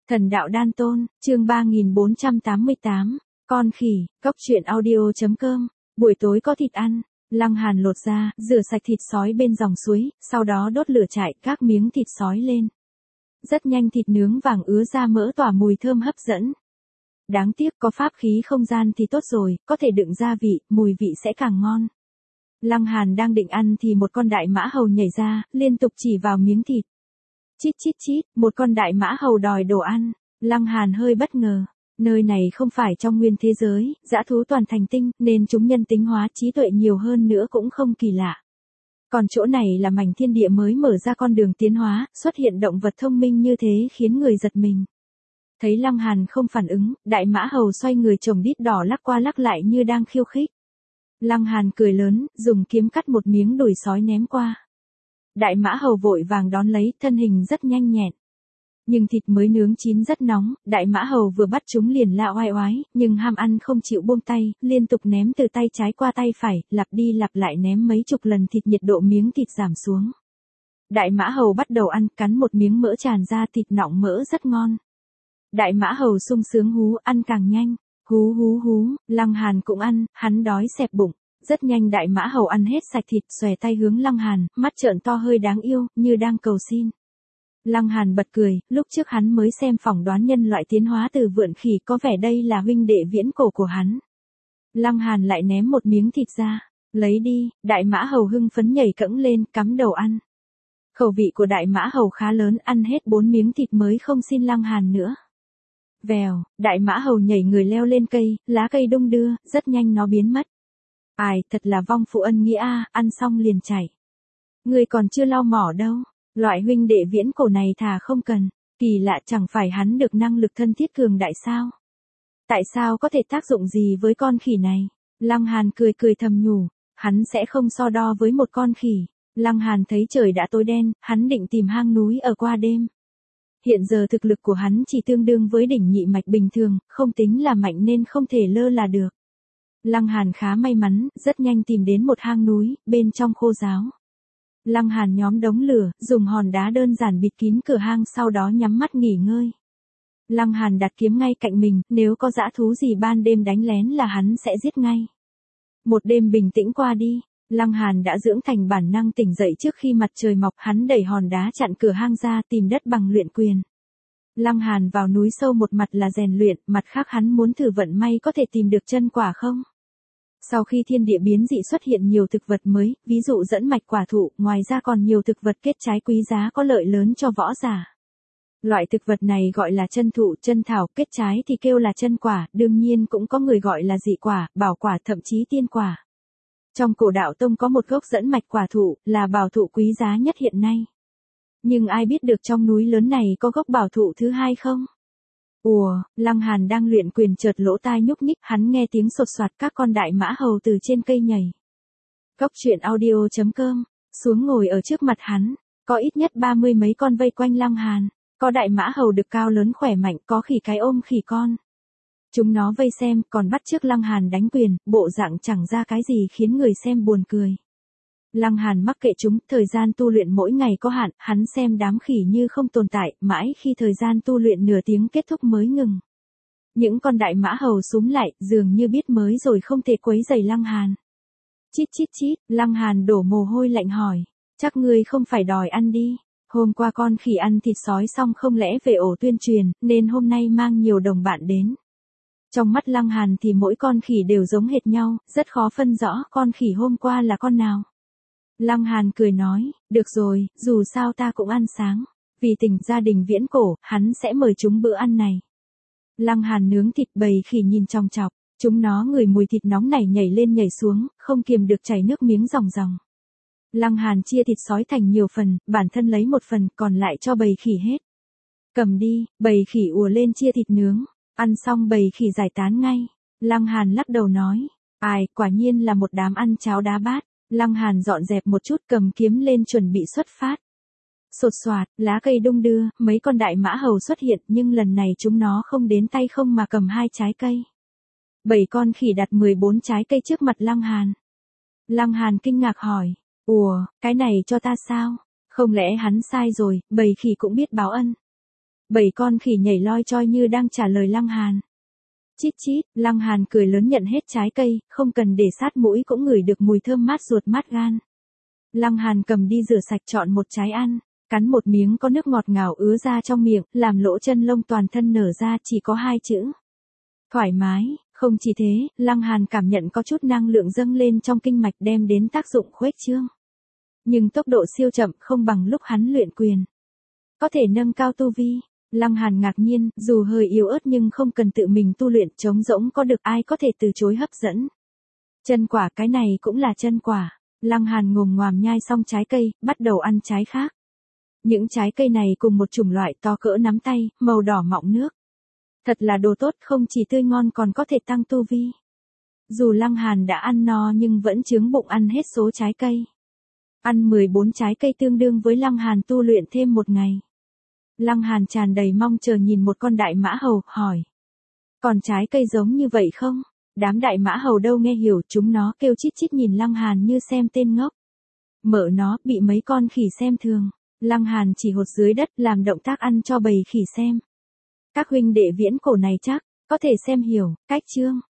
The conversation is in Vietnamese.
Thần đạo đan tôn, chương 3488, con khỉ, cóc truyện audio.com, buổi tối có thịt ăn. Lăng Hàn lột ra, rửa sạch thịt sói bên dòng suối, sau đó đốt lửa chạy các miếng thịt sói lên. Rất nhanh thịt nướng vàng ứa ra mỡ tỏa mùi thơm hấp dẫn. Đáng tiếc có pháp khí không gian thì tốt rồi, có thể đựng gia vị, mùi vị sẽ càng ngon. Lăng Hàn đang định ăn thì một con đại mã hầu nhảy ra, liên tục chỉ vào miếng thịt. Chít chít chít, một con đại mã hầu đòi đồ ăn. Lăng Hàn hơi bất ngờ. Nơi này không phải trong nguyên thế giới, dã thú toàn thành tinh, nên chúng nhân tính hóa trí tuệ nhiều hơn nữa cũng không kỳ lạ. Còn chỗ này là mảnh thiên địa mới mở ra con đường tiến hóa, xuất hiện động vật thông minh như thế khiến người giật mình. Thấy Lăng Hàn không phản ứng, đại mã hầu xoay người trồng đít đỏ lắc qua lắc lại như đang khiêu khích. Lăng Hàn cười lớn, dùng kiếm cắt một miếng đùi sói ném qua. Đại mã hầu vội vàng đón lấy, thân hình rất nhanh nhẹn. Nhưng thịt mới nướng chín rất nóng, đại mã hầu vừa bắt chúng liền la oai oái, nhưng ham ăn không chịu buông tay, liên tục ném từ tay trái qua tay phải, lặp đi lặp lại ném mấy chục lần thịt, nhiệt độ miếng thịt giảm xuống. Đại mã hầu bắt đầu ăn, cắn một miếng mỡ tràn ra, thịt nọng mỡ rất ngon. Đại mã hầu sung sướng hú, ăn càng nhanh. Hú hú hú, Lăng Hàn cũng ăn, hắn đói xẹp bụng. Rất nhanh đại mã hầu ăn hết sạch thịt, xòe tay hướng Lăng Hàn, mắt trợn to hơi đáng yêu, như đang cầu xin. Lăng Hàn bật cười, lúc trước hắn mới xem phỏng đoán nhân loại tiến hóa từ vượn khỉ, có vẻ đây là huynh đệ viễn cổ của hắn. Lăng Hàn lại ném một miếng thịt ra, lấy đi, đại mã hầu hưng phấn nhảy cẫng lên, cắm đầu ăn. Khẩu vị của đại mã hầu khá lớn, ăn hết 4 miếng thịt mới không xin Lăng Hàn nữa. Vèo, đại mã hầu nhảy người leo lên cây, lá cây đung đưa, rất nhanh nó biến mất. Ai, thật là vong phụ ân nghĩa a, ăn xong liền chạy. Người còn chưa lau mỏ đâu, loại huynh đệ viễn cổ này thà không cần, kỳ lạ chẳng phải hắn được năng lực thân thiết cường đại sao? Tại sao có thể tác dụng gì với con khỉ này? Lăng Hàn cười cười thầm nhủ, hắn sẽ không so đo với một con khỉ. Lăng Hàn thấy trời đã tối đen, hắn định tìm hang núi ở qua đêm. Hiện giờ thực lực của hắn chỉ tương đương với đỉnh nhị mạch bình thường, không tính là mạnh nên không thể lơ là được. Lăng Hàn khá may mắn, rất nhanh tìm đến một hang núi, bên trong khô ráo. Lăng Hàn nhóm đống lửa, dùng hòn đá đơn giản bịt kín cửa hang, sau đó nhắm mắt nghỉ ngơi. Lăng Hàn đặt kiếm ngay cạnh mình, nếu có dã thú gì ban đêm đánh lén là hắn sẽ giết ngay. Một đêm bình tĩnh qua đi, Lăng Hàn đã dưỡng thành bản năng tỉnh dậy trước khi mặt trời mọc, hắn đẩy hòn đá chặn cửa hang ra, tìm đất bằng luyện quyền. Lăng Hàn vào núi sâu, một mặt là rèn luyện, mặt khác hắn muốn thử vận may có thể tìm được chân quả không. Sau khi thiên địa biến dị xuất hiện nhiều thực vật mới, ví dụ dẫn mạch quả thụ, ngoài ra còn nhiều thực vật kết trái quý giá có lợi lớn cho võ giả. Loại thực vật này gọi là chân thụ, chân thảo, kết trái thì kêu là chân quả, đương nhiên cũng có người gọi là dị quả, bảo quả, thậm chí tiên quả. Trong cổ đạo tông có một gốc dẫn mạch quả thụ, là bảo thụ quý giá nhất hiện nay. Nhưng ai biết được trong núi lớn này có gốc bảo thụ thứ hai không? Ùa, Lăng Hàn đang luyện quyền chợt lỗ tai nhúc nhích, hắn nghe tiếng sột soạt các con đại mã hầu từ trên cây nhảy. Cóc truyện audio.com, xuống ngồi ở trước mặt hắn, có ít nhất 30 mấy con vây quanh Lăng Hàn, có đại mã hầu đực cao lớn khỏe mạnh, có khỉ cái ôm khỉ con. Chúng nó vây xem, còn bắt chước Lăng Hàn đánh quyền, bộ dạng chẳng ra cái gì khiến người xem buồn cười. Lăng Hàn mắc kệ chúng, thời gian tu luyện mỗi ngày có hạn, hắn xem đám khỉ như không tồn tại, mãi khi thời gian tu luyện nửa tiếng kết thúc mới ngừng. Những con đại mã hầu súm lại, dường như biết mới rồi không thể quấy rầy Lăng Hàn. Chít chít chít, Lăng Hàn đổ mồ hôi lạnh hỏi, chắc ngươi không phải đòi ăn đi. Hôm qua con khỉ ăn thịt sói xong không lẽ về ổ tuyên truyền, nên hôm nay mang nhiều đồng bạn đến. Trong mắt Lăng Hàn thì mỗi con khỉ đều giống hệt nhau, rất khó phân rõ con khỉ hôm qua là con nào. Lăng Hàn cười nói, được rồi, dù sao ta cũng ăn sáng. Vì tình gia đình viễn cổ, hắn sẽ mời chúng bữa ăn này. Lăng Hàn nướng thịt bầy khỉ nhìn chòng chọc, chúng nó ngửi mùi thịt nóng này nhảy lên nhảy xuống, không kiềm được chảy nước miếng ròng ròng. Lăng Hàn chia thịt sói thành nhiều phần, bản thân lấy một phần, còn lại cho bầy khỉ hết. Cầm đi, bầy khỉ ùa lên chia thịt nướng, ăn xong bầy khỉ giải tán ngay. Lăng Hàn lắc đầu nói, ai, quả nhiên là một đám ăn cháo đá bát. Lăng Hàn dọn dẹp một chút, cầm kiếm lên chuẩn bị xuất phát. Sột soạt, lá cây đung đưa, mấy con đại mã hầu xuất hiện, nhưng lần này chúng nó không đến tay không mà cầm 2 trái cây. 7 con khỉ đặt 14 trái cây trước mặt Lăng Hàn. Lăng Hàn kinh ngạc hỏi, ủa, cái này cho ta sao? Không lẽ hắn sai rồi, bầy khỉ cũng biết báo ân. 7 con khỉ nhảy loi choi như đang trả lời Lăng Hàn. Chít chít, Lăng Hàn cười lớn nhận hết trái cây, không cần để sát mũi cũng ngửi được mùi thơm mát ruột mát gan. Lăng Hàn cầm đi rửa sạch chọn một trái ăn, cắn một miếng có nước ngọt ngào ứa ra trong miệng, làm lỗ chân lông toàn thân nở ra chỉ có 2 chữ. Thoải mái, không chỉ thế, Lăng Hàn cảm nhận có chút năng lượng dâng lên trong kinh mạch đem đến tác dụng khuếch trương. Nhưng tốc độ siêu chậm không bằng lúc hắn luyện quyền. Có thể nâng cao tu vi. Lăng Hàn ngạc nhiên, dù hơi yếu ớt nhưng không cần tự mình tu luyện trống rỗng có được ai có thể từ chối hấp dẫn. Chân quả cái này cũng là chân quả. Lăng Hàn ngồm ngoàm nhai xong trái cây, bắt đầu ăn trái khác. Những trái cây này cùng một chủng loại to cỡ nắm tay, màu đỏ mọng nước. Thật là đồ tốt không chỉ tươi ngon còn có thể tăng tu vi. Dù Lăng Hàn đã ăn no nhưng vẫn chướng bụng ăn hết số trái cây. Ăn 14 trái cây tương đương với Lăng Hàn tu luyện thêm một ngày. Lăng Hàn tràn đầy mong chờ nhìn một con đại mã hầu, hỏi. Còn trái cây giống như vậy không? Đám đại mã hầu đâu nghe hiểu, chúng nó kêu chít chít nhìn Lăng Hàn như xem tên ngốc. Mợ nó bị mấy con khỉ xem thường. Lăng Hàn chỉ hột dưới đất làm động tác ăn cho bầy khỉ xem. Các huynh đệ viễn cổ này chắc có thể xem hiểu, cách chương.